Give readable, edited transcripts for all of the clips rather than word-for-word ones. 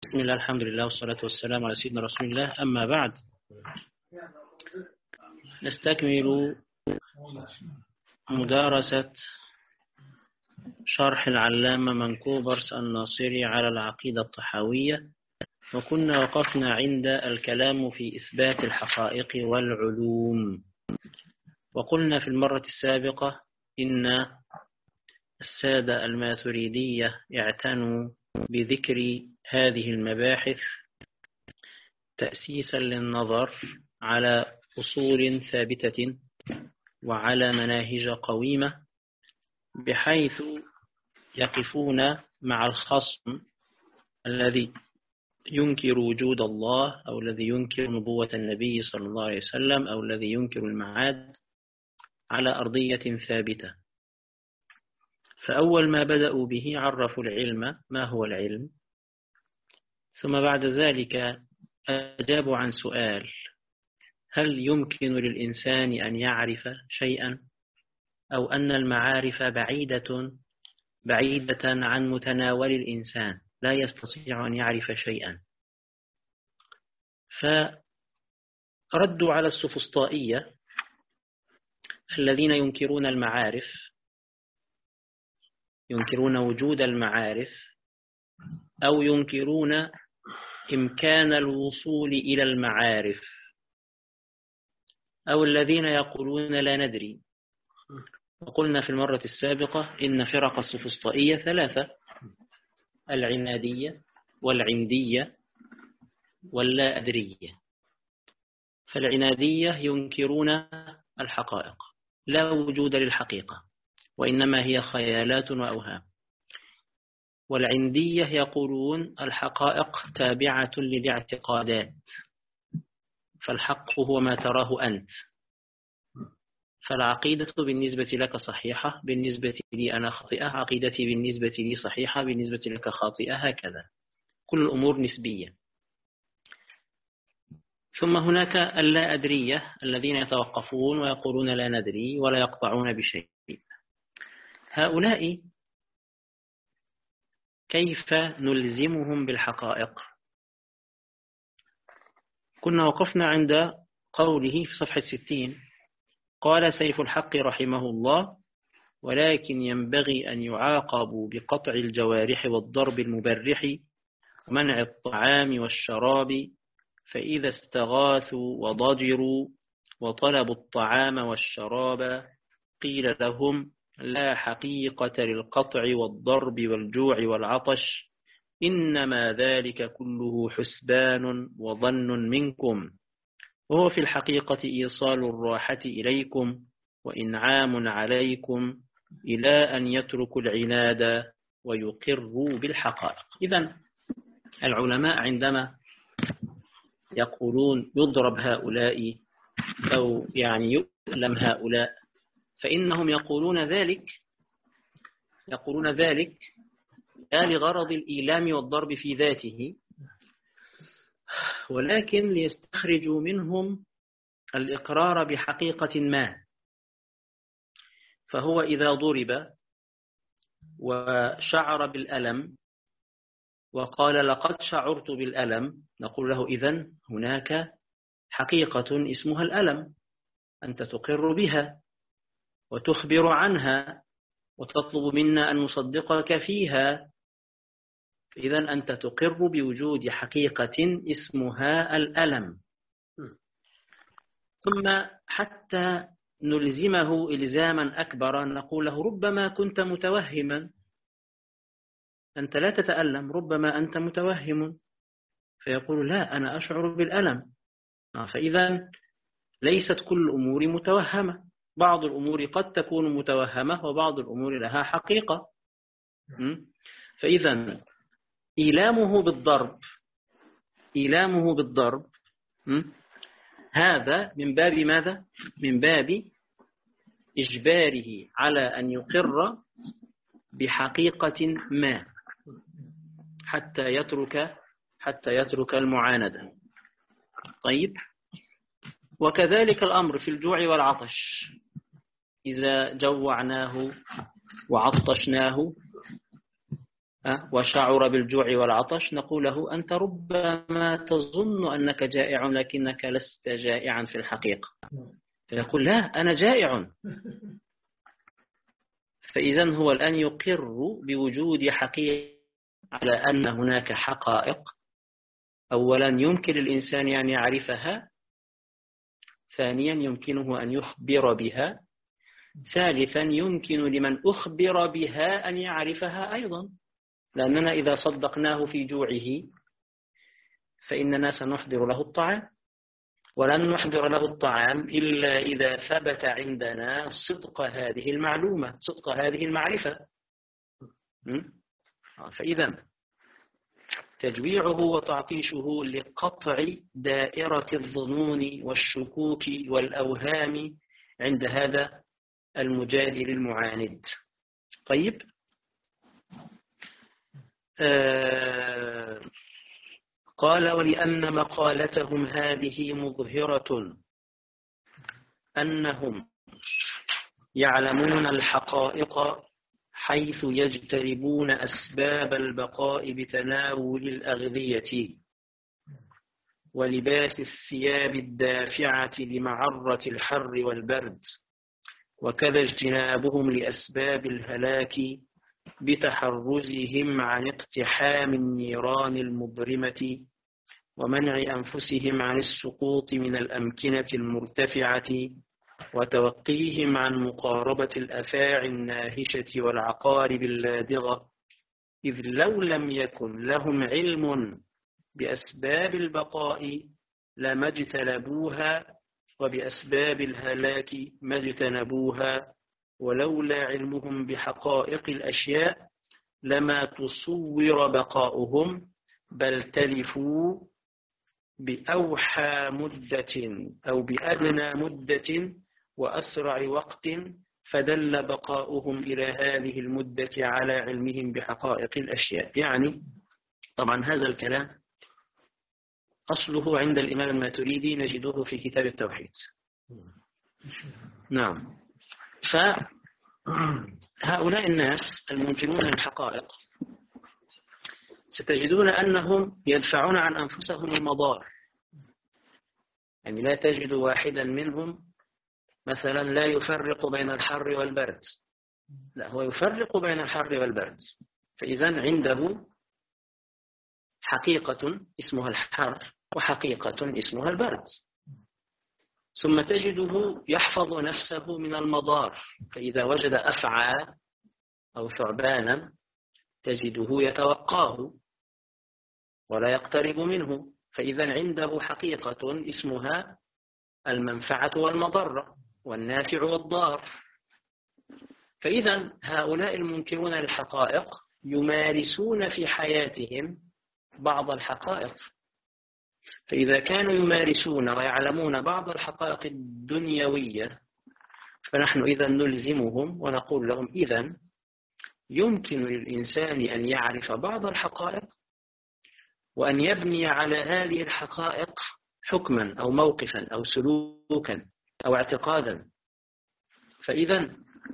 بسم الله الحمد لله والصلاة والسلام على سيدنا رسول الله. أما بعد، نستكمل مدارسة شرح العلامة منكوبرس الناصري على العقيدة الطحاوية، وكنا وقفنا عند الكلام في إثبات الحقائق والعلوم. وقلنا في المرة السابقة إن السادة الماثريدية اعتنوا بذكر هذه المباحث تأسيسا للنظر على أصول ثابتة وعلى مناهج قويمة، بحيث يقفون مع الخصم الذي ينكر وجود الله أو الذي ينكر نبوة النبي صلى الله عليه وسلم أو الذي ينكر المعاد على أرضية ثابتة. فأول ما بدأوا به عرفوا العلم، ما هو العلم؟ ثم بعد ذلك أجابوا عن سؤال: هل يمكن للإنسان أن يعرف شيئا، أو أن المعارف بعيدة عن متناول الإنسان لا يستطيع أن يعرف شيئا؟ فردوا على السفسطائية الذين ينكرون المعارف، ينكرون وجود المعارف أو ينكرون إمكان الوصول إلى المعارف، أو الذين يقولون لا ندري. وقلنا في المرة السابقة إن فرق السفسطائية ثلاثة: العنادية والعندية واللا أدرية. فالعنادية ينكرون الحقائق، لا وجود للحقيقة وإنما هي خيالات وأوهام. والعندية يقولون الحقائق تابعة للاعتقادات، فالحق هو ما تراه أنت، فالعقيدة بالنسبة لك صحيحة، بالنسبة لي أنا خاطئة، عقيدتي بالنسبة لي صحيحة، بالنسبة لك خاطئة، هكذا كل الأمور نسبية. ثم هناك اللا أدرية الذين يتوقفون ويقولون لا ندري ولا يقطعون بشيء. هؤلاء كيف نلزمهم بالحقائق؟ كنا وقفنا عند قوله في صفحة 60: قال سيف الحق رحمه الله: ولكن ينبغي أن يعاقبوا بقطع الجوارح والضرب المبرح ومنع الطعام والشراب، فإذا استغاثوا وضجروا وطلبوا الطعام والشراب قيل لهم: لا حقيقة للقطع والضرب والجوع والعطش، إنما ذلك كله حسبان وظن منكم، وهو في الحقيقة إيصال الراحة إليكم وإنعام عليكم إلى أن يتركوا العناد ويقروا بالحقائق. إذن العلماء عندما يقولون يضرب هؤلاء أو يعني يؤلم هؤلاء، فإنهم يقولون ذلك لا لغرض الإيلام والضرب في ذاته، ولكن ليستخرجوا منهم الإقرار بحقيقة ما. فهو إذا ضرب وشعر بالألم وقال لقد شعرت بالألم، نقول له: إذن هناك حقيقة اسمها الألم، أنت تقر بها وتخبر عنها وتطلب منا أن نصدقك فيها، إذن أنت تقر بوجود حقيقة اسمها الألم. ثم حتى نلزمه إلزاما أكبر نقول له: ربما كنت متوهما، أنت لا تتألم، ربما أنت متوهم. فيقول: لا، أنا أشعر بالألم. فإذا ليست كل الأمور متوهمة، بعض الأمور قد تكون متوهمة وبعض الأمور لها حقيقة. فإذا إيلامه بالضرب هذا من باب ماذا؟ من باب إجباره على أن يقر بحقيقة ما حتى يترك المعاندة. طيب، وكذلك الأمر في الجوع والعطش، إذا جوعناه وعطشناه وشعر بالجوع والعطش نقول له أنت ربما تظن أنك جائع لكنك لست جائعا في الحقيقة، فيقول لا أنا جائع. فإذا هو الآن يقر بوجود حقيقة على أن هناك حقائق أولا يمكن للإنسان أن يعرفها، ثانيا يمكنه أن يخبر بها، ثالثا يمكن لمن أخبر بها أن يعرفها أيضا، لأننا إذا صدقناه في جوعه فإننا سنحضر له الطعام، ولن نحضر له الطعام إلا إذا ثبت عندنا صدق هذه المعلومة، صدق هذه المعرفة. فإذا تجويعه وتعطيشه لقطع دائرة الظنون والشكوك والأوهام عند هذا المجادل المعاند. طيب، قال ولأن مقالتهم هذه مظهرة أنهم يعلمون الحقائق حيث يجتربون أسباب البقاء بتناول الأغذية ولباس الثياب الدافعة لمعرة الحر والبرد، وكذا اجتنابهم لأسباب الهلاك بتحرزهم عن اقتحام النيران المضرمة ومنع أنفسهم عن السقوط من الأمكنة المرتفعة وتوقيهم عن مقاربة الأفاعي الناهشة والعقارب اللادغة، إذ لو لم يكن لهم علم بأسباب البقاء لما اجتنبوها وبأسباب الهلاك ما اجتنبوها، ولولا علمهم بحقائق الأشياء لما تصور بقاؤهم، بل تلفوا بأوحى مدة أو بأدنى مدة وأسرع وقت، فدل بقاؤهم إلى هذه المدة على علمهم بحقائق الأشياء. يعني طبعا هذا الكلام أصله عند الإمام الماتريدي، نجده في كتاب التوحيد. نعم. فهؤلاء الناس المنكرون للحقائق ستجدون أنهم يدفعون عن أنفسهم المضار. يعني لا تجد واحدا منهم مثلا لا يفرق بين الحر والبرد، لا، هو يفرق بين الحر والبرد. فإذا عنده حقيقة اسمها الحر وحقيقة اسمها البرد. ثم تجده يحفظ نفسه من المضار، فإذا وجد أفعى أو ثعبانا تجده يتوقاه ولا يقترب منه، فإذا عنده حقيقة اسمها المنفعة والمضرة والنافع والضار. فإذا هؤلاء المنكرون للحقائق يمارسون في حياتهم بعض الحقائق، فإذا كانوا يمارسون ويعلمون بعض الحقائق الدنيوية فنحن إذا نلزمهم ونقول لهم إذا يمكن للإنسان أن يعرف بعض الحقائق وأن يبني على هذه الحقائق حكما أو موقفا أو سلوكا أو اعتقادا، فإذا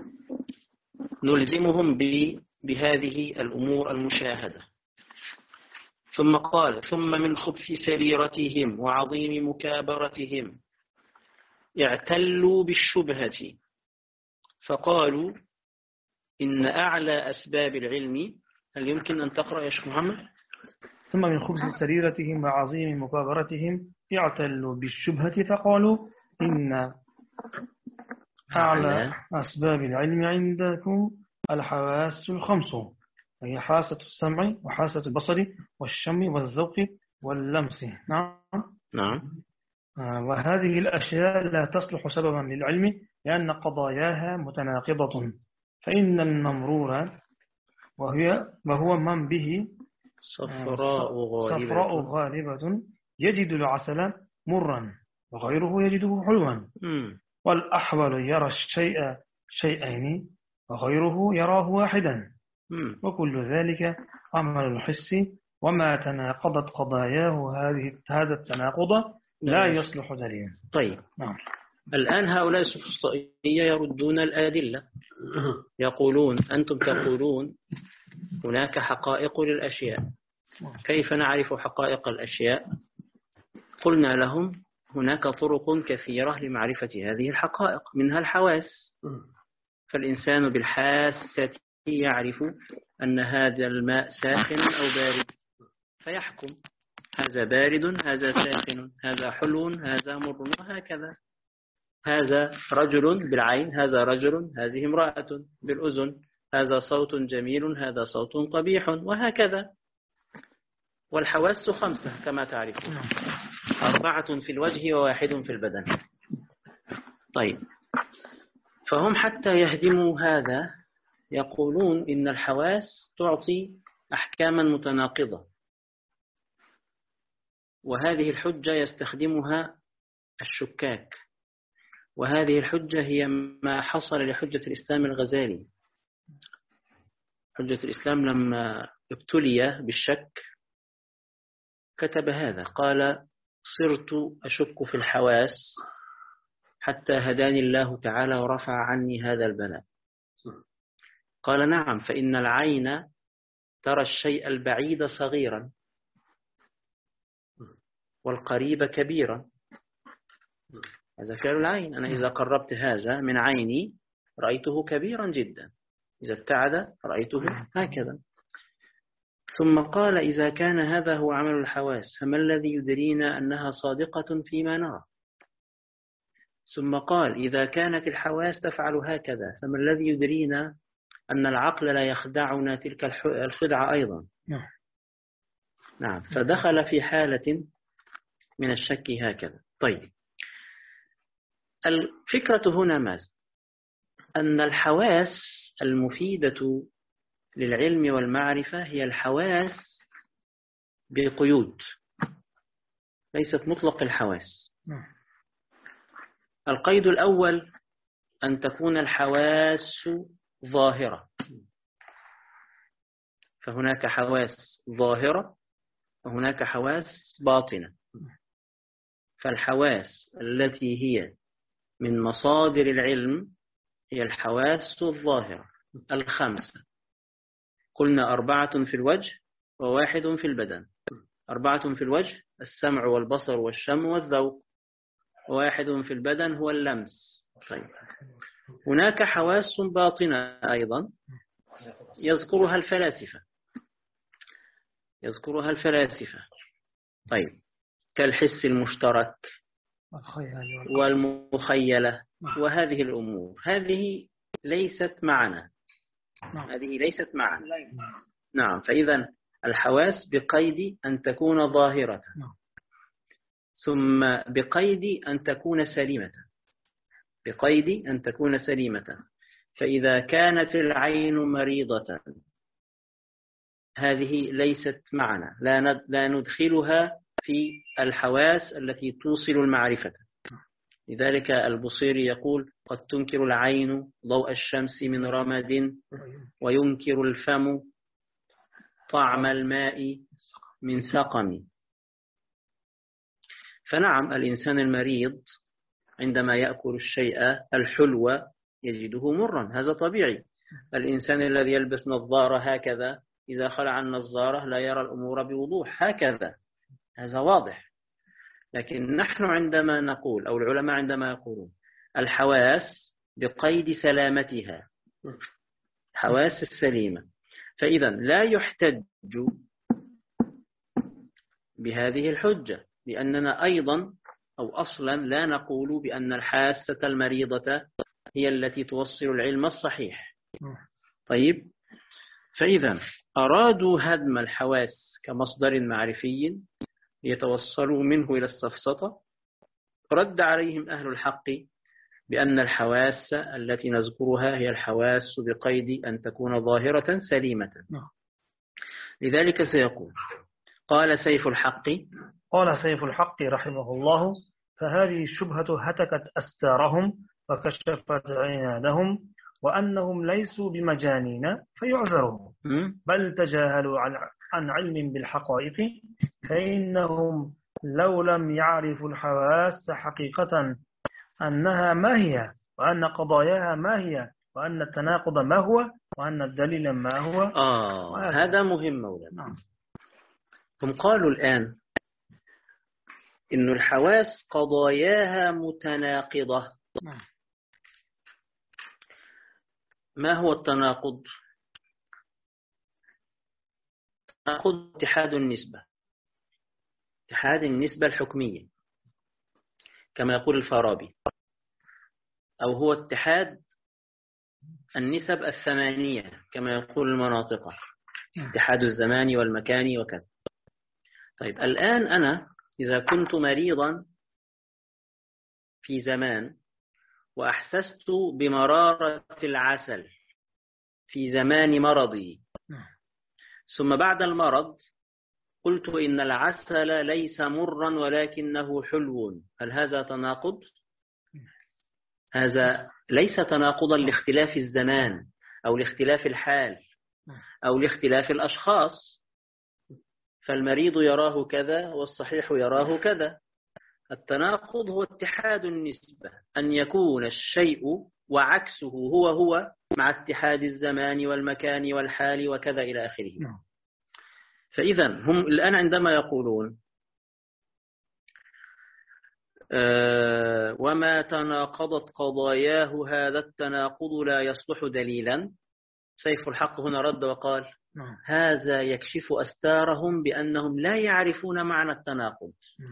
نلزمهم بهذه الأمور المشاهدة. ثم قال ثم من خبث سريرتهم وعظيم مكابرتهم اعتلوا بالشبهة فقالوا إن أعلى أسباب العلم. هل يمكن أن تقرأ يا شيخ محمد؟ ثم من خبث سريرتهم وعظيم مكابرتهم اعتلوا بالشبهة فقالوا إن أعلى أسباب العلم عندكم الحواس الخمس، وهي حاسة السمع وحاسة البصر والشم والذوق واللمس. نعم. وهذه الأشياء لا تصلح سببا للعلم لأن قضاياها متناقضة، فإن الممرور وهو من به صفراء غالبة يجد العسل مرا وغيره يجده حلوا، والأحول يرى الشيء شيئين وغيره يراه واحدا، وكل ذلك عمل الحس، وما تناقضت قضاياه هذا التناقض لا يصلح دليلا. طيب. نعم. الآن هؤلاء السفسطائية يردون الأدلة، يقولون أنتم تقولون هناك حقائق للأشياء. كيف نعرف حقائق الأشياء؟ قلنا لهم هناك طرق كثيرة لمعرفة هذه الحقائق، منها الحواس. فالإنسان بالحاسة يعرف أن هذا الماء ساخن أو بارد، فيحكم هذا بارد، هذا ساخن، هذا حلو، هذا مر، وهكذا. هذا رجل بالعين، هذا رجل، هذه امرأة بالأذن، هذا صوت جميل، هذا صوت قبيح، وهكذا. والحواس 5 كما تعرفون، 4 في الوجه و1 في البدن. طيب، فهم حتى يهدموا هذا يقولون إن الحواس تعطي أحكاما متناقضة، وهذه الحجة يستخدمها الشكاك، وهذه الحجة هي ما حصل لحجة الإسلام الغزالي. حجة الإسلام لما ابتلي بالشك كتب هذا، قال: صرت أشك في الحواس حتى هداني الله تعالى ورفع عني هذا البلاء. قال: نعم، فإن العين ترى الشيء البعيد صغيرا والقريب كبيرا. هذا فعل العين. أنا إذا قربت هذا من عيني رأيته كبيرا جدا، إذا ابتعد رأيته هكذا. ثم قال: إذا كان هذا هو عمل الحواس، فما الذي يدرينا أنها صادقة فيما نرى؟ ثم قال: إذا كانت الحواس تفعل هكذا، فما الذي يدرينا أن العقل لا يخدعنا تلك الخدعة أيضا؟ نعم. فدخل في حالة من الشك هكذا. طيب، الفكرة هنا ماذا؟ أن الحواس المفيدة للعلم والمعرفة هي الحواس بقيود، ليست مطلق الحواس. القيد الأول أن تكون الحواس ظاهرة، فهناك حواس ظاهرة وهناك حواس باطنة. فالحواس التي هي من مصادر العلم هي الحواس الظاهرة 5. قلنا 4 في الوجه و1 في البدن. 4 في الوجه السمع والبصر والشم والذوق، و1 في البدن هو اللمس. طيب، هناك حواس باطنة أيضا يذكرها الفلاسفة. طيب، كالحس المشترك والمخيلة وهذه الأمور، هذه ليست معنا. نعم. فإذا الحواس بقيد أن تكون ظاهرة، ثم بقيد أن تكون سليمة. فإذا كانت العين مريضة هذه ليست معنا، لا ندخلها في الحواس التي توصل المعرفة. لذلك البصيري يقول: قد تنكر العين ضوء الشمس من رمد، وينكر الفم طعم الماء من سقم. فنعم، الإنسان المريض عندما يأكل الشيء الحلو يجده مرا، هذا طبيعي. الإنسان الذي يلبس نظارة هكذا إذا خلع النظارة لا يرى الأمور بوضوح هكذا، هذا واضح. لكن نحن عندما نقول، أو العلماء عندما يقولون الحواس بقيد سلامتها، حواس السليمة، فإذا لا يحتج بهذه الحجة، لأننا أيضا أو أصلا لا نقول بأن الحاسة المريضة هي التي توصل العلم الصحيح. طيب، فإذا أرادوا هدم الحواس كمصدر معرفي يتوصلوا منه إلى السفسطة. رد عليهم أهل الحق بأن الحواس التي نذكرها هي الحواس بقيد أن تكون ظاهرة سليمة. لذلك سيقول: قال سيف الحق رحمه الله: فهذه الشبهة هتكت أستارهم وكشفت عنادهم، وأنهم ليسوا بمجانين فيعذرون، بل تجاهلوا عن علم بالحقائق، فإنهم لو لم يعرفوا الحواس حقيقة أنها ما هي، وأن قضاياها ما هي، وأن التناقض ما هو، وأن الدليل ما هو. هذا مهم مولانا. نعم. هم قالوا الآن إن الحواس قضاياها متناقضة. نعم. ما هو التناقض؟ التناقض اتحاد النسبة، اتحاد النسبة الحكمية كما يقول الفارابي، أو هو اتحاد النسب الثمانية كما يقول المناطق، اتحاد الزمان والمكان وكذا. طيب الآن أنا إذا كنت مريضا في زمان وأحسست بمرارة العسل في زمان مرضي، ثم بعد المرض قلت إن العسل ليس مرا ولكنه حلو، هل هذا تناقض؟ هذا ليس تناقضا لاختلاف الزمان أو لاختلاف الحال أو لاختلاف الأشخاص، فالمريض يراه كذا والصحيح يراه كذا. التناقض هو اتحاد النسبة، أن يكون الشيء وعكسه هو مع اتحاد الزمان والمكان والحال وكذا إلى آخره. فإذا هم الآن عندما يقولون وما تناقضت قضاياه هذا التناقض لا يصلح دليلا، سيف الحق هنا رد وقال هذا يكشف أستارهم بأنهم لا يعرفون معنى التناقض.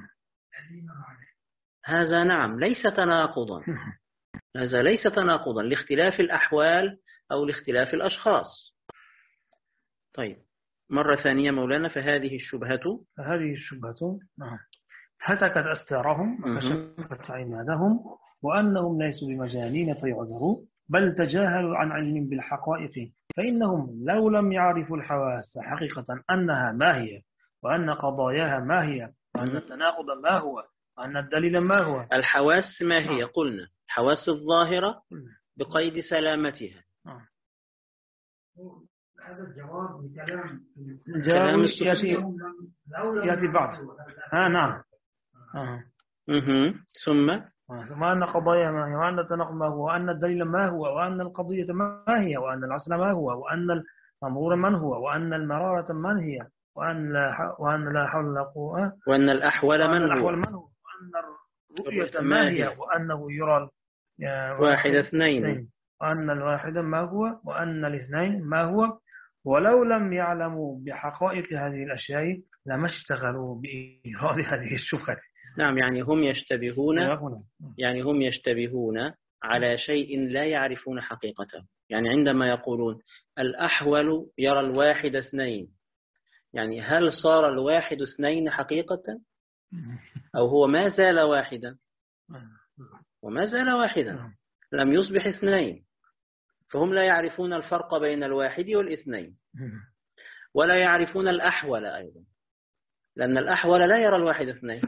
هذا نعم ليس تناقضا، هذا ليس تناقضا لاختلاف الأحوال أو لاختلاف الأشخاص. طيب مرة ثانية مولانا، فهذه الشبهة نعم هتكت أستارهم وكشفت عنادهم وأنهم ليسوا بمجانين فيعذروا، بل تجاهلوا عن علم بالحقائق، فإنهم لو لم يعرفوا الحواس حقيقة أنها ما هي، وأن قضاياها ما هي، وأن التناقض ما هو، وأن الدليل ما هو. الحواس ما هي؟ قلنا الحواس الظاهرة بقيد سلامتها. هذا الجواب كلام يأتي بعد. نعم. ثم أن قضايا ما هي، وأن التناقض ما هو، وأن الدليل ما هو، وأن القضية ما هي، وأن العسل ما هو، وأن المأمور من هو، وأن المرارة من هي، وأن لا حول ولا قوة، وأن الأحوال من هو، وأن الرؤية ما هي، وأنه يرى واحد اثنين، وأن الواحد ما هو، وأن الاثنين ما هو. ولو لم يعلموا بحقائق هذه الأشياء لما اشتغلوا بإيراد هذه الشبهة. نعم يعني هم يشتبهون على شيء لا يعرفون حقيقته. يعني عندما يقولون الأحول يرى الواحد اثنين، يعني هل صار الواحد اثنين حقيقة أو هو ما زال واحدا؟ وما زال واحدا، لم يصبح اثنين. فهم لا يعرفون الفرق بين الواحد والاثنين، ولا يعرفون الأحول أيضا، لأن الأحول لا يرى الواحد اثنين.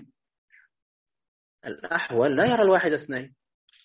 الأحول لا يرى الواحد اثنين.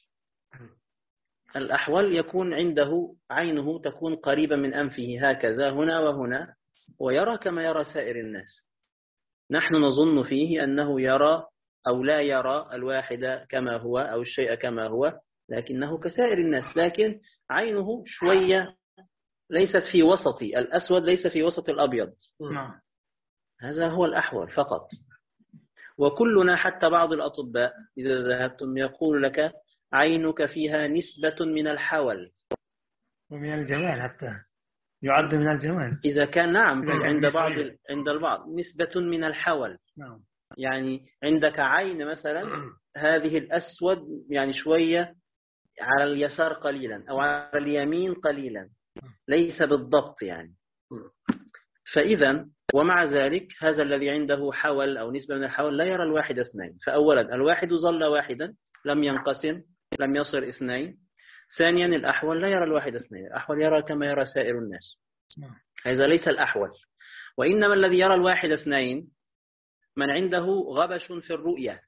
الأحول يكون عنده عينه تكون قريبة من أنفه هكذا هنا وهنا، ويرى كما يرى سائر الناس. نحن نظن فيه أنه يرى أو لا يرى الواحد كما هو أو الشيء كما هو، لكنه كسائر الناس، لكن عينه شوية ليست في وسط الأسود، ليس في وسط الأبيض. هذا هو الأحول فقط. وكلنا حتى بعض الأطباء إذا ذهبتم يقول لك عينك فيها نسبة من الحول ومن الجمال، حتى يعد من الجمال إذا كان عند البعض نسبة من الحول. يعني عندك عين مثلا هذه الأسود يعني شوية على اليسار قليلا أو على اليمين قليلا، ليس بالضبط يعني. فإذا ومع ذلك هذا الذي عنده حول أو نسبة من الحول لا يرى الواحد اثنين. فأولا الواحد ظل واحدا لم ينقسم، لم يصل اثنين. ثانيا الأحول لا يرى الواحد اثنين، الأحول يرى كما يرى سائر الناس. هذا ليس الأحول، وإنما الذي يرى الواحد اثنين من عنده غبش في الرؤية.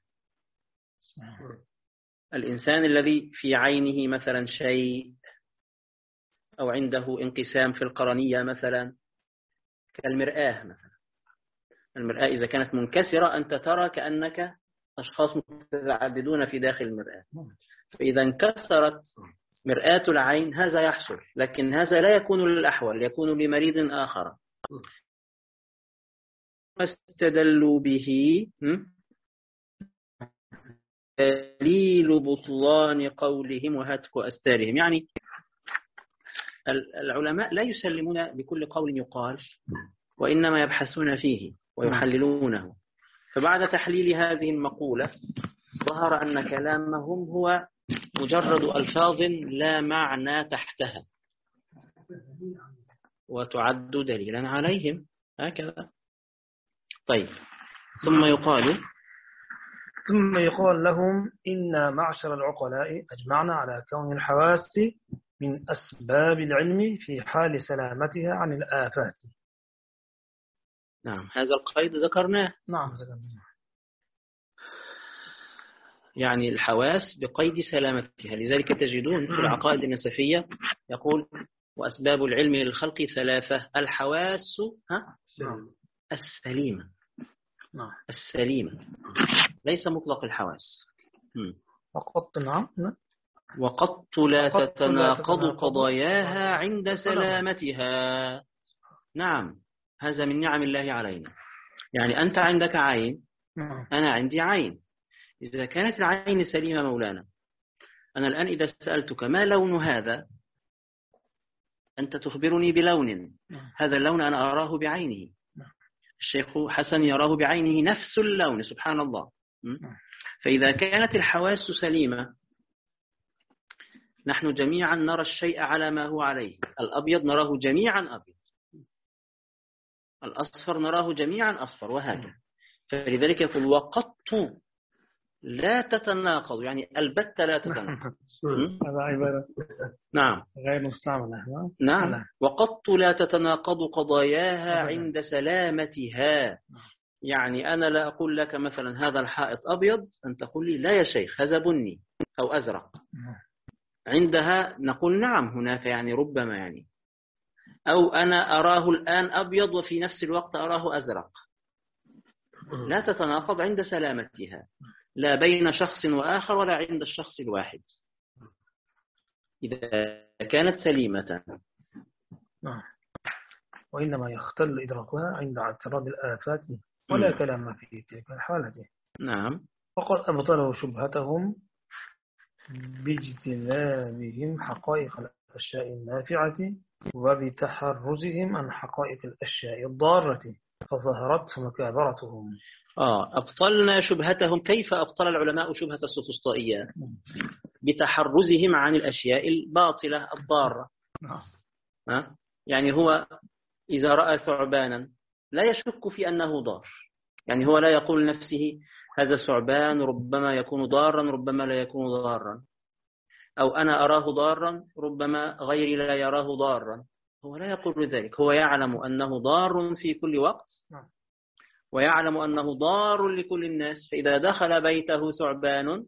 الإنسان الذي في عينه مثلا شيء أو عنده انقسام في القرنية مثلا، كالمرآة مثلا. المرآة إذا كانت منكسرة أنت ترى كأنك أشخاص متعددون في داخل المرآة، فإذا انكسرت مرآة العين هذا يحصل، لكن هذا لا يكون للأحول، يكون لمريض آخر. ما استدلوا به دليل بطلان قولهم وهتك أستارهم. يعني العلماء لا يسلمون بكل قول يقال، وإنما يبحثون فيه ويحللونه. فبعد تحليل هذه المقولة ظهر أن كلامهم هو مجرد ألفاظ لا معنى تحتها، وتعد دليلا عليهم هكذا. طيب، ثم يقال لهم إن معشر العقلاء أجمعنا على كون الحواس من أسباب العلم في حال سلامتها عن الآفات. نعم، هذا القيد ذكرناه. نعم ذكرناه. يعني الحواس بقيد سلامتها، لذلك تجدون في العقائد النسفية يقول وأسباب العلم للخلق ثلاثة: الحواس السليمة، السليمة، ليس مطلق الحواس. وقط لا تتناقض قضاياها عند سلامتها. نعم، هذا من نعم الله علينا. يعني أنت عندك عين، أنا عندي عين. إذا كانت العين سليمة مولانا، أنا الآن إذا سألتك ما لون هذا، أنت تخبرني بلون، هذا اللون أنا أراه بعينه، الشيخ حسن يراه بعينه نفس اللون، سبحان الله. فإذا كانت الحواس سليمة، نحن جميعا نرى الشيء على ما هو عليه. الأبيض نراه جميعا أبيض، الأصفر نراه جميعا أصفر، وهكذا. فلذلك يقول وقط لا تتناقض، يعني البتة لا تتناقض. هذا عبارة نعم غير مستعملة. نعم، وقط لا تتناقض قضاياها عند سلامتها. يعني أنا لا أقول لك مثلا هذا الحائط أبيض، أن تقول لي لا يا شيخ هذا بني أو أزرق. عندها نقول نعم هناك يعني ربما يعني، أو أنا أراه الآن أبيض وفي نفس الوقت أراه أزرق. لا تتناقض عند سلامتها، لا بين شخص وآخر ولا عند الشخص الواحد إذا كانت سليمة. وإنما يختل إدراكها عند اعتراض الآفات ولا كلام في تلك الحالة. نعم، وقد أبطلوا شبهتهم باجتنابهم حقائق الأشياء النافعة وبتحرزهم عن حقائق الأشياء الضارة، فظهرت مكابرتهم. أبطلنا شبهتهم. كيف أبطل العلماء شبهة السفسطائية؟ بتحرزهم عن الأشياء الباطلة الضارة. يعني هو إذا رأى ثعبانا لا يشك في أنه ضار، يعني هو لا يقول لنفسه هذا ثعبان ربما يكون ضارا ربما لا يكون ضارا، أو أنا أراه ضارا ربما غيري لا يراه ضارا. هو لا يقول ذلك، هو يعلم أنه ضار في كل وقت، ويعلم أنه ضار لكل الناس. فإذا دخل بيته ثعبان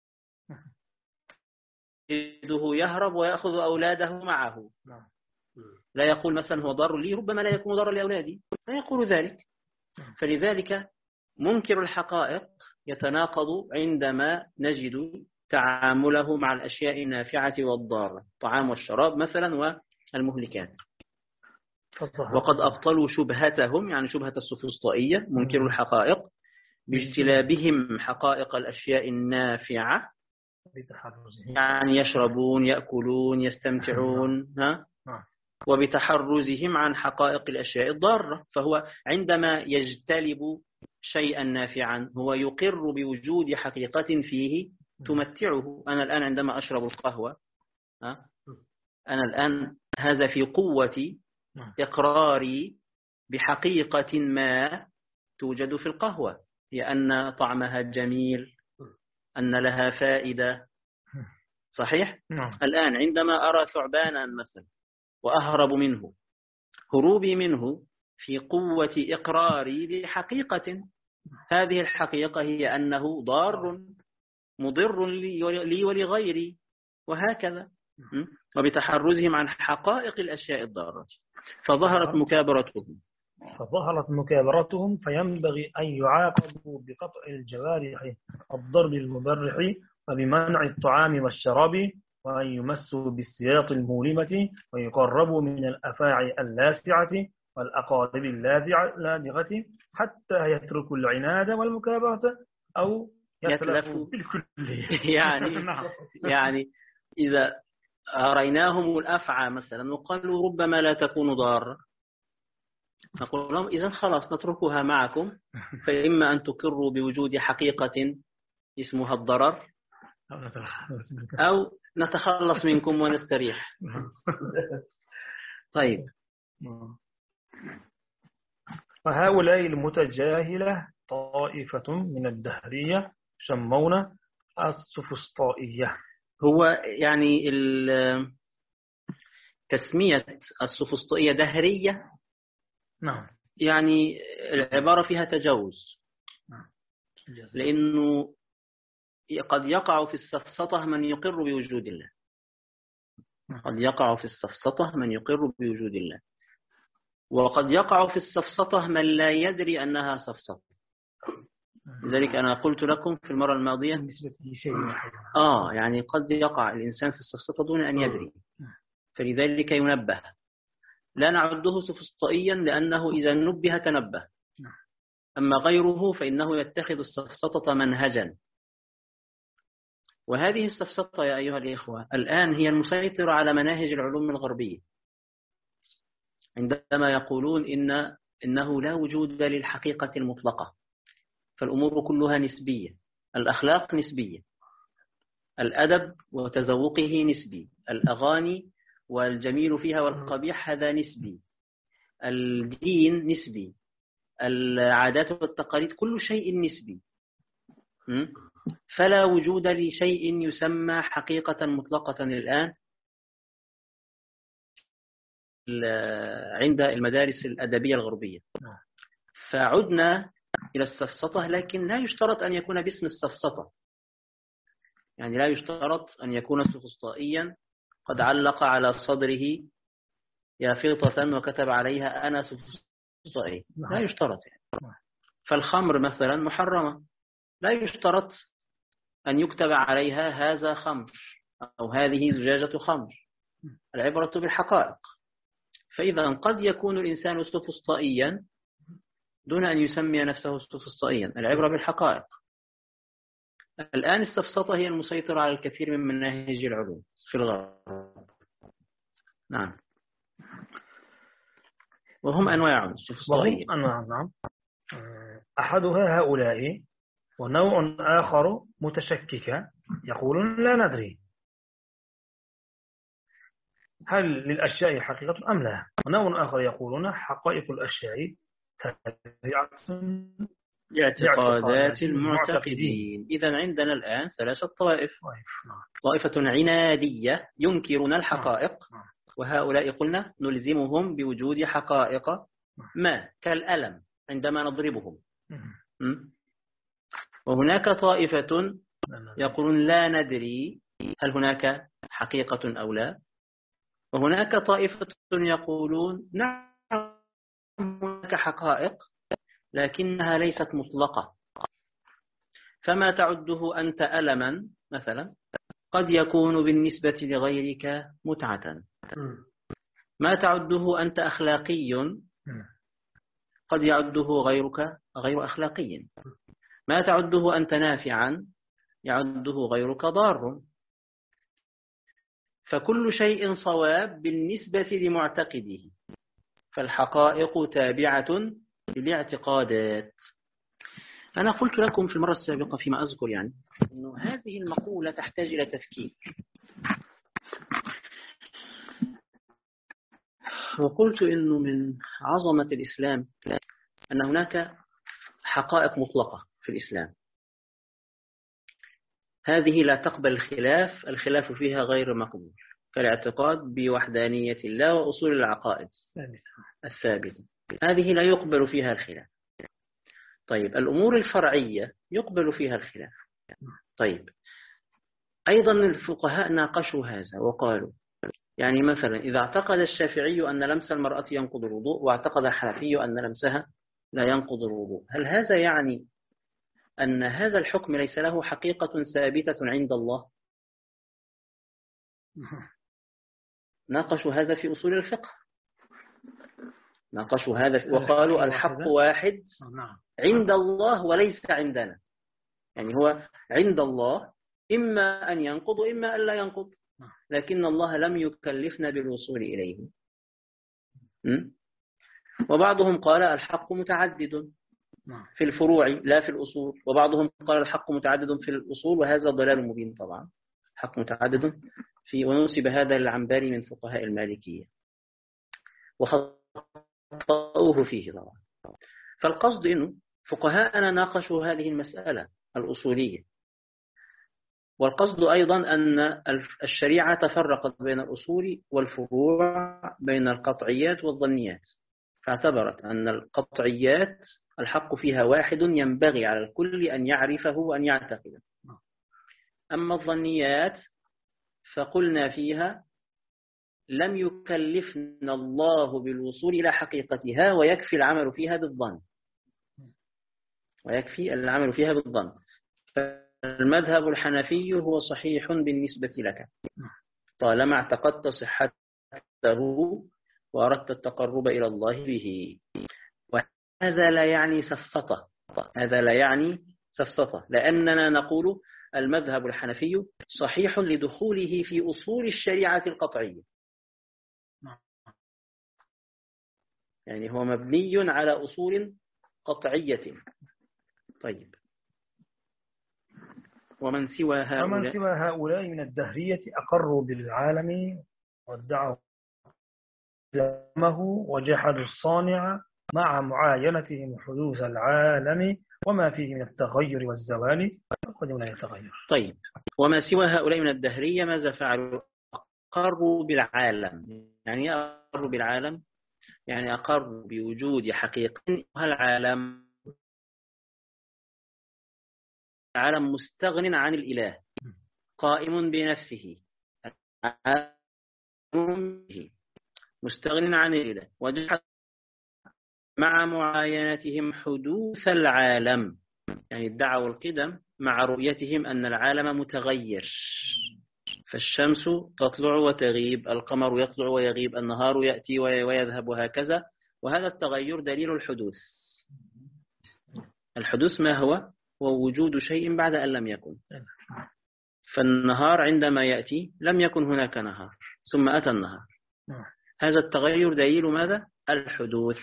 يجده يهرب ويأخذ أولاده معه، لا يقول مثلا هو ضار لي ربما لا يكون ضار لأولادي، لا يقول ذلك. فلذلك منكر الحقائق يتناقض عندما نجد تعامله مع الأشياء النافعة والضارة، الطعام والشراب مثلا والمهلكات. وقد أبطلوا شبهتهم، يعني شبهة السفسطائية منكر الحقائق، باجتلابهم حقائق الأشياء النافعة، يعني يشربون يأكلون يستمتعون، وبتحرزهم عن حقائق الأشياء الضارة. فهو عندما يجتلب شيئا نافعا هو يقر بوجود حقيقة فيه تمتعه. أنا الآن عندما أشرب القهوة، أنا الآن هذا في قوة إقراري بحقيقة ما توجد في القهوة، هي أن طعمها جميل، أن لها فائدة. صحيح؟ الآن عندما أرى ثعبانا مثلا وأهرب منه، هروبي منه في قوة إقراري بحقيقة، هذه الحقيقة هي أنه ضار مضر لي ولغيري، وهكذا. وبتحرزهم عن حقائق الأشياء الضارة فظهرت مكابرتهم. فينبغي أن يعاقبوا بقطع الجوارح الضر المبرح، وبمنع الطعام والشراب، وأن يمسوا بالسياط المؤلمة ويقربوا من الأفاعي اللاسعة والأقارب اللادغة حتى يتركوا العناد والمكابرة أو يتلفوا بالكلية. يعني إذا أريناهم الأفعى مثلا وقالوا ربما لا تكون ضارة، نقول لهم إذن خلاص نتركها معكم، فإما أن تقروا بوجود حقيقة اسمها الضرر أو نتخلص منكم ونستريح. طيب، فهؤلاء المتجاهلة طائفة من الدهرية يسمون السفسطائية. هو يعني تسمية السفسطائية دهرية، نعم، يعني العبارة فيها تجاوز، لأنه قد يقع في السفسطة من يقر بوجود الله، قد يقع في السفسطة من يقر بوجود الله، وقد يقع في السفسطة من لا يدري أنها سفسطة. لذلك أنا قلت لكم في المرة الماضية يعني قد يقع الإنسان في السفسطة دون أن يدري، فلذلك ينبه. لا نعده سفسطائيا لأنه إذا نبه تنبه، أما غيره فإنه يتخذ السفسطة منهجا. وهذه السفسطة يا أيها الإخوة الآن هي المسيطرة على مناهج العلوم الغربية، عندما يقولون إنه لا وجود للحقيقة المطلقة، فالأمور كلها نسبية، الأخلاق نسبية، الأدب وتذوقه نسبي، الأغاني والجميل فيها والقبيح هذا نسبي، الدين نسبي، العادات والتقاليد كل شيء نسبي، فلا وجود لشيء يسمى حقيقة مطلقة الآن عند المدارس الأدبية الغربية. فعدنا إلى السفسطة، لكن لا يشترط أن يكون باسم السفسطة، يعني لا يشترط أن يكون سفسطائيا قد علق على صدره يافطة وكتب عليها أنا سفسطائي، لا يشترط يعني. فالخمر مثلا محرمة، لا يشترط أن يكتب عليها هذا خمر أو هذه زجاجة خمر، العبرة بالحقائق. فإذا قد يكون الإنسان سفسطائيا دون أن يسمي نفسه سفسطائيا، العبرة بالحقائق. الآن السفسطة هي المسيطرة على الكثير من مناهج العلوم في الغرب. نعم، وهم أنواع السفسطائية. نعم. أحدها هؤلاء، ونوع آخر متشكك يقولون لا ندري هل للأشياء حقيقة أم لا، ونوع آخر يقولون حقائق الأشياء تابعة لاعتقادات المعتقدين. إذن عندنا الآن ثلاثة طوائف. طائفة عنادية ينكرون الحقائق، وهؤلاء قلنا نلزمهم بوجود حقائق ما كالألم عندما نضربهم. وهناك طائفة يقولون لا ندري هل هناك حقيقة أو لا، وهناك طائفة يقولون نعم هناك حقائق لكنها ليست مطلقة، فما تعده أنت ألما مثلا قد يكون بالنسبة لغيرك متعة، ما تعده أنت أخلاقي قد يعده غيرك غير أخلاقي، ما تعده أنت نافعا يعده غيرك ضار، فكل شيء صواب بالنسبة لمعتقده، فالحقائق تابعة للاعتقادات. أنا قلت لكم في المرة السابقة فيما أذكر يعني أنه هذه المقولة تحتاج إلى تفكير، وقلت أنه من عظمة الإسلام أن هناك حقائق مطلقة في الإسلام، هذه لا تقبل الخلاف، الخلاف فيها غير مقبول، كالاعتقاد بوحدانية الله وأصول العقائد الثابتة، هذه لا يقبل فيها الخلاف. طيب الأمور الفرعية يقبل فيها الخلاف. طيب أيضا الفقهاء ناقشوا هذا وقالوا يعني مثلا إذا اعتقد الشافعي أن لمس المرأة ينقض الوضوء واعتقد الحنفي أن لمسها لا ينقض الوضوء، هل هذا يعني أن هذا الحكم ليس له حقيقة ثابتة عند الله؟ ناقشوا هذا في أصول الفقه، ناقشوا هذا وقالوا الحق واحد عند الله وليس عندنا. يعني هو عند الله إما أن ينقض وإما أن لا ينقض، لكن الله لم يكلفنا بالوصول إليه. وبعضهم قال الحق متعدد في الفروع لا في الأصول، وبعضهم قال الحق متعدد في الأصول، وهذا ضلال مبين طبعا. الحق متعدد في، ونسب هذا للعنبري من فقهاء المالكية وخطأوه فيه طبعا. فالقصد إنه فقهاءنا ناقشوا هذه المسألة الأصولية، والقصد أيضا أن الشريعة تفرقت بين الأصول والفروع، بين القطعيات والظنيات، فاعتبرت أن القطعيات الحق فيها واحد ينبغي على الكل أن يعرفه وأن يعتقده. أما الظنيات فقلنا فيها لم يكلفنا الله بالوصول إلى حقيقتها، ويكفي العمل فيها بالظن، ويكفي العمل فيها بالظن. فالمذهب الحنفي هو صحيح بالنسبة لك طالما اعتقدت صحته وأردت التقرب إلى الله به. وهذا لا يعني سفسطة، هذا لا يعني سفسطة، لأننا نقول المذهب الحنفي صحيح لدخوله في أصول الشريعة القطعية، يعني هو مبني على أصول قطعية. طيب، ومن سوى هؤلاء من الدهرية أقروا بالعالم وادعوا وجحدوا الصانع مع معاينتهم حدوث العالم وما فيه من التغير والزوال وقد لا يتغير. طيب، وما سوى هؤلاء من الدهرية ماذا فعلوا؟ أقروا بالعالم. يعني أقروا بالعالم يعني أقروا بوجود حقيقة العالم، العالم مستغن عن الإله، قائم بنفسه، مستغن عن الإله، وجحد مع معاينتهم حدوث العالم، يعني ادعوا القدم مع رؤيتهم أن العالم متغير، فالشمس تطلع وتغيب، القمر يطلع ويغيب، النهار يأتي ويذهب، وهكذا. وهذا التغير دليل الحدوث. الحدوث ما هو؟ هو وجود شيء بعد أن لم يكن. فالنهار عندما يأتي لم يكن هناك نهار، ثم أتى النهار. هذا التغير دليل ماذا؟ الحدوث.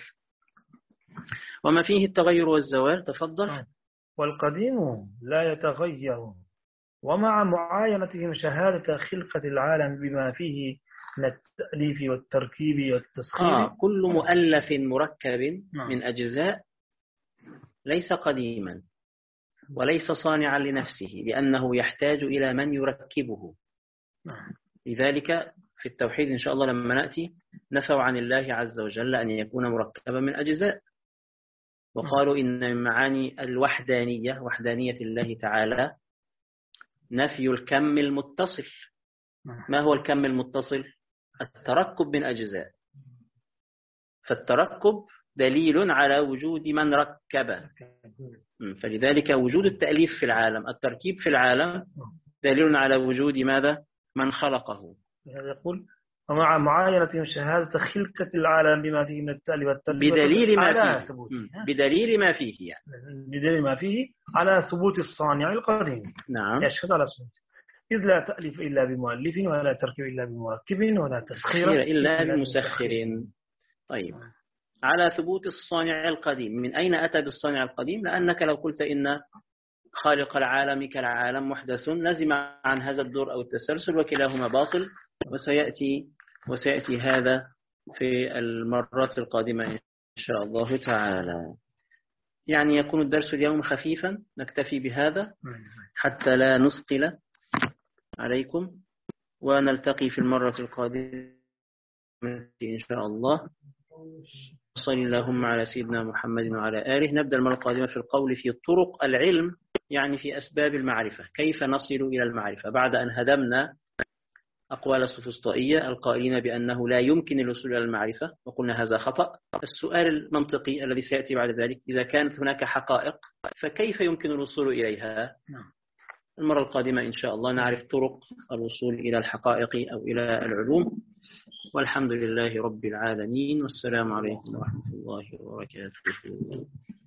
وما فيه التغير والزوال. تفضل. والقديم لا يتغير، ومع معاينتهم شهادة خلقة العالم بما فيه من التأليف والتركيب والتسخير. كل مؤلف مركب من أجزاء ليس قديما وليس صانعا لنفسه، لأنه يحتاج إلى من يركبه. لذلك في التوحيد إن شاء الله لما نأتي نفوا عن الله عز وجل أن يكون مركبا من أجزاء، وقالوا إن من معاني الوحدانية، وحدانية الله تعالى، نفي الكم المتصل. ما هو الكم المتصل؟ التركب من أجزاء. فالتركب دليل على وجود من ركب، فلذلك وجود التأليف في العالم، التركيب في العالم، دليل على وجود ماذا؟ من خلقه. يقول ومع معاينتهم شهادة خلقة العالم بما فيه من التأليف والتركيب بدليل ما فيه، بدليل ما فيه، يعني بدليل ما فيه على ثبوت الصانع القديم. نعم، يشهد على ثبوت، إذ لا تأليف إلا بمؤلف، ولا تركيب إلا بمركب، ولا تسخير إلا بمسخر. طيب، على ثبوت الصانع القديم. من أين أتى بالصانع القديم؟ لأنك لو قلت إن خالق العالم كالعالم محدث لزم عن هذا الدور أو التسلسل، وكلاهما باطل. وسيأتي هذا في المرات القادمة إن شاء الله تعالى. يعني يكون الدرس اليوم خفيفا، نكتفي بهذا حتى لا نثقل عليكم، ونلتقي في المرة القادمة إن شاء الله. صلى اللهم على سيدنا محمد وعلى آله. نبدأ المرة القادمة في القول في طرق العلم، يعني في أسباب المعرفة، كيف نصل إلى المعرفة بعد أن هدمنا أقوال السفسطائية القائلين بأنه لا يمكن الوصول إلى المعرفة، وقلنا هذا خطأ. السؤال المنطقي الذي سيأتي بعد ذلك: إذا كانت هناك حقائق فكيف يمكن الوصول إليها؟ المرة القادمة إن شاء الله نعرف طرق الوصول إلى الحقائق أو إلى العلوم. والحمد لله رب العالمين، والسلام عليكم ورحمة الله وبركاته.